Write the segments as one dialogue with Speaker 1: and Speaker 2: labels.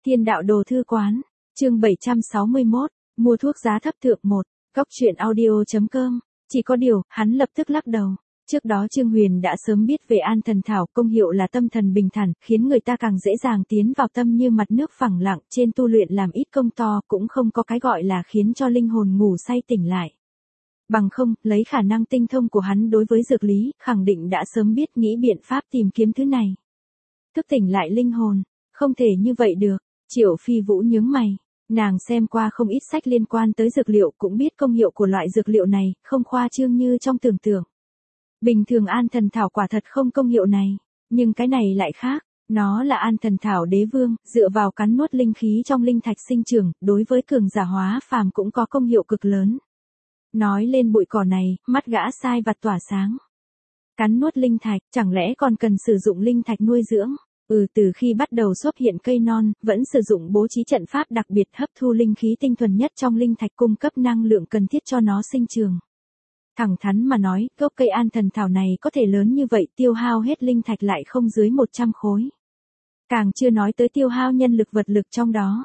Speaker 1: Thiên đạo đồ thư quán, chương 761, mua thuốc giá thấp thượng 1, góc truyện audio.com, chỉ có điều, hắn lập tức lắc đầu. Trước đó Trương Huyền đã sớm biết về an thần thảo, công hiệu là tâm thần bình thản, khiến người ta càng dễ dàng tiến vào tâm như mặt nước phẳng lặng, trên tu luyện làm ít công to, cũng không có cái gọi là khiến cho linh hồn ngủ say tỉnh lại. Bằng không, lấy khả năng tinh thông của hắn đối với dược lý, khẳng định đã sớm biết nghĩ biện pháp tìm kiếm thứ này. Thức tỉnh lại linh hồn, không thể như vậy được. Triệu Phi Vũ nhướng mày, nàng xem qua không ít sách liên quan tới dược liệu, cũng biết công hiệu của loại dược liệu này, không khoa trương như trong tưởng tượng. Bình thường an thần thảo quả thật không công hiệu này, nhưng cái này lại khác, nó là an thần thảo đế vương, dựa vào cắn nuốt linh khí trong linh thạch sinh trưởng, đối với cường giả hóa phàm cũng có công hiệu cực lớn. Nói lên bụi cỏ này, mắt gã sai vặt tỏa sáng. Cắn nuốt linh thạch, chẳng lẽ còn cần sử dụng linh thạch nuôi dưỡng? Từ khi bắt đầu xuất hiện cây non, vẫn sử dụng bố trí trận pháp đặc biệt hấp thu linh khí tinh thuần nhất trong linh thạch cung cấp năng lượng cần thiết cho nó sinh trưởng. Thẳng thắn mà nói, gốc cây an thần thảo này có thể lớn như vậy, tiêu hao hết linh thạch lại không dưới 100 khối. Càng chưa nói tới tiêu hao nhân lực vật lực trong đó.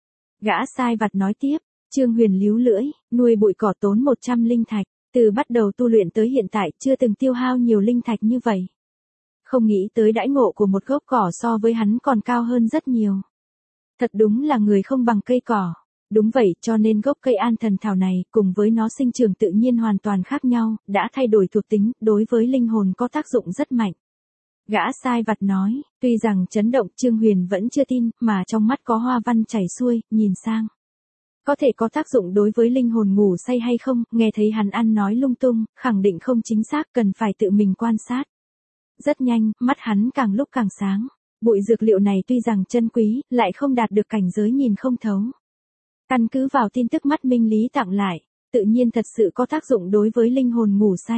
Speaker 1: Gã sai vặt nói tiếp, Trương Huyền líu lưỡi, nuôi bụi cỏ tốn 100 linh thạch, từ bắt đầu tu luyện tới hiện tại chưa từng tiêu hao nhiều linh thạch như vậy. Không nghĩ tới đãi ngộ của một gốc cỏ so với hắn còn cao hơn rất nhiều. Thật đúng là người không bằng cây cỏ. Đúng vậy, cho nên gốc cây an thần thảo này, cùng với nó sinh trưởng tự nhiên hoàn toàn khác nhau, đã thay đổi thuộc tính, đối với linh hồn có tác dụng rất mạnh. Gã sai vặt nói, tuy rằng chấn động Trương Huyền vẫn chưa tin, mà trong mắt có hoa văn chảy xuôi, nhìn sang. Có thể có tác dụng đối với linh hồn ngủ say hay không, nghe thấy hắn ăn nói lung tung, khẳng định không chính xác, cần phải tự mình quan sát. Rất nhanh, mắt hắn càng lúc càng sáng. Bụi dược liệu này tuy rằng chân quý, lại không đạt được cảnh giới nhìn không thấu. Căn cứ vào tin tức mắt minh lý tặng lại, tự nhiên thật sự có tác dụng đối với linh hồn ngủ say.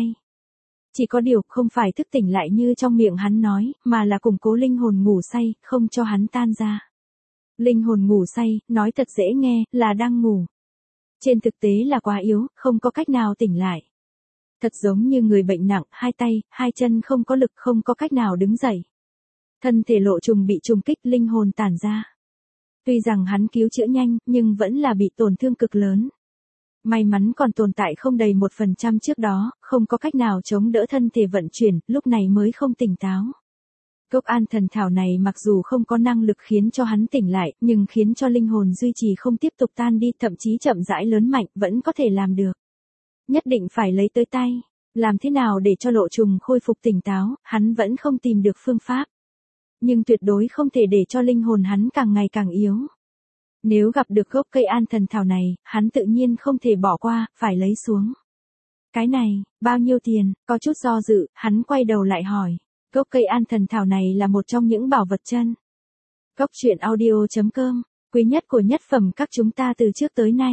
Speaker 1: Chỉ có điều không phải thức tỉnh lại như trong miệng hắn nói, mà là củng cố linh hồn ngủ say, không cho hắn tan ra. Linh hồn ngủ say, nói thật dễ nghe, là đang ngủ. Trên thực tế là quá yếu, không có cách nào tỉnh lại. Thật giống như người bệnh nặng, hai tay, hai chân không có lực, không có cách nào đứng dậy. Thân thể lộ trùng bị trùng kích, linh hồn tản ra. Tuy rằng hắn cứu chữa nhanh, nhưng vẫn là bị tổn thương cực lớn. May mắn còn tồn tại không đầy 1% trước đó, không có cách nào chống đỡ thân thể vận chuyển, lúc này mới không tỉnh táo. Gốc an thần thảo này mặc dù không có năng lực khiến cho hắn tỉnh lại, nhưng khiến cho linh hồn duy trì không tiếp tục tan đi, thậm chí chậm rãi lớn mạnh, vẫn có thể làm được. Nhất định phải lấy tới tay. Làm thế nào để cho lộ trùng khôi phục tỉnh táo, hắn vẫn không tìm được phương pháp. Nhưng tuyệt đối không thể để cho linh hồn hắn càng ngày càng yếu. Nếu gặp được gốc cây an thần thảo này, hắn tự nhiên không thể bỏ qua, phải lấy xuống. Cái này, bao nhiêu tiền? Có chút do dự, hắn quay đầu lại hỏi. Gốc cây an thần thảo này là một trong những bảo vật chân. Góc truyện audio.com, quý nhất của nhất phẩm các chúng ta từ trước tới nay.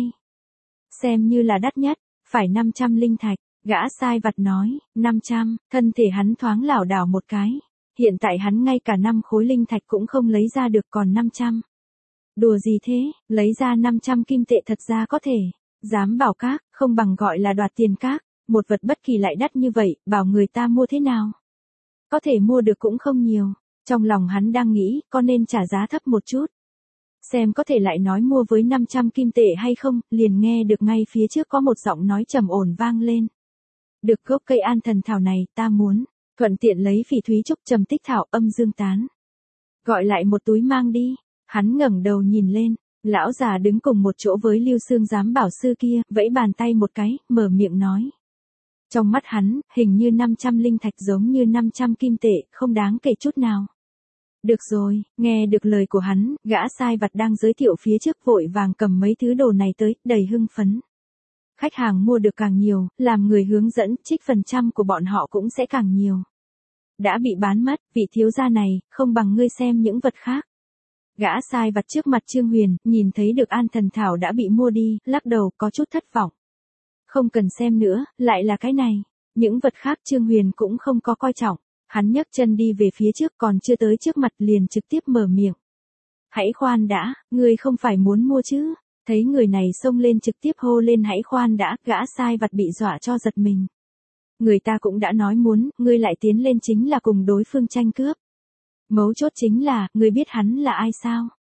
Speaker 1: Xem như là đắt nhất, phải 500 linh thạch. Gã sai vặt nói, 500, thân thể hắn thoáng lảo đảo một cái. Hiện tại hắn ngay cả 5 khối linh thạch cũng không lấy ra được, còn 500. Đùa gì thế, lấy ra 500 kim tệ thật ra có thể. Dám bảo các, không bằng gọi là đoạt tiền các. Một vật bất kỳ lại đắt như vậy, bảo người ta mua thế nào? Có thể mua được cũng không nhiều. Trong lòng hắn đang nghĩ, có nên trả giá thấp một chút. Xem có thể lại nói mua với 500 kim tệ hay không, liền nghe được ngay phía trước có một giọng nói trầm ổn vang lên. Được gốc cây an thần thảo này, ta muốn. Thuận tiện lấy phỉ thúy trúc trầm tích thảo âm dương tán. Gọi lại một túi mang đi. Hắn ngẩng đầu nhìn lên. Lão già đứng cùng một chỗ với Lưu Xương giám bảo sư kia, vẫy bàn tay một cái, mở miệng nói. Trong mắt hắn, hình như 500 linh thạch giống như 500 kim tệ, không đáng kể chút nào. Được rồi, nghe được lời của hắn, gã sai vặt đang giới thiệu phía trước vội vàng cầm mấy thứ đồ này tới, đầy hưng phấn. Khách hàng mua được càng nhiều, làm người hướng dẫn, trích phần trăm của bọn họ cũng sẽ càng nhiều. Đã bị bán mất, vị thiếu gia này, không bằng ngươi xem những vật khác. Gã sai vặt trước mặt Trương Huyền, nhìn thấy được an thần thảo đã bị mua đi, lắc đầu, có chút thất vọng. Không cần xem nữa, lại là cái này. Những vật khác Trương Huyền cũng không có coi trọng. Hắn nhấc chân đi về phía trước, còn chưa tới trước mặt liền trực tiếp mở miệng. Hãy khoan đã, ngươi không phải muốn mua chứ? Thấy người này xông lên trực tiếp hô lên hãy khoan đã, gã sai vặt bị dọa cho giật mình. Người ta cũng đã nói muốn, ngươi lại tiến lên chính là cùng đối phương tranh cướp. Mấu chốt chính là, ngươi biết hắn là ai sao?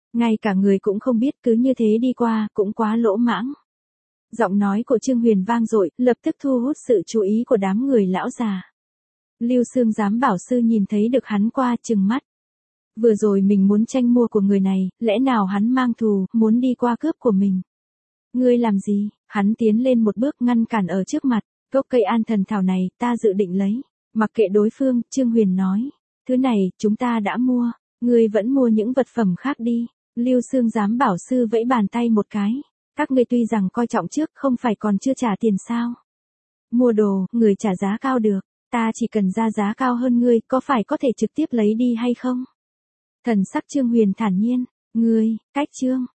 Speaker 1: Ngay cả người cũng không biết cứ như thế đi qua, cũng quá lỗ mãng. Giọng nói của Trương Huyền vang dội, lập tức thu hút sự chú ý của đám người lão già. Lưu Xương giám bảo sư nhìn thấy được hắn qua, trừng mắt. Vừa rồi mình muốn tranh mua của người này, lẽ nào hắn mang thù, muốn đi qua cướp của mình? Ngươi làm gì? Hắn tiến lên một bước ngăn cản ở trước mặt. Gốc cây an thần thảo này, ta dự định lấy. Mặc kệ đối phương, Trương Huyền nói. Thứ này, chúng ta đã mua. Ngươi vẫn mua những vật phẩm khác đi. Lưu Xương giám bảo sư vẫy bàn tay một cái. Các ngươi tuy rằng coi trọng trước, không phải còn chưa trả tiền sao? Mua đồ, người trả giá cao được. Ta chỉ cần ra giá cao hơn ngươi, có phải có thể trực tiếp lấy đi hay không? Thần sắc Trương Huyền thản nhiên. Ngươi, cách Trương.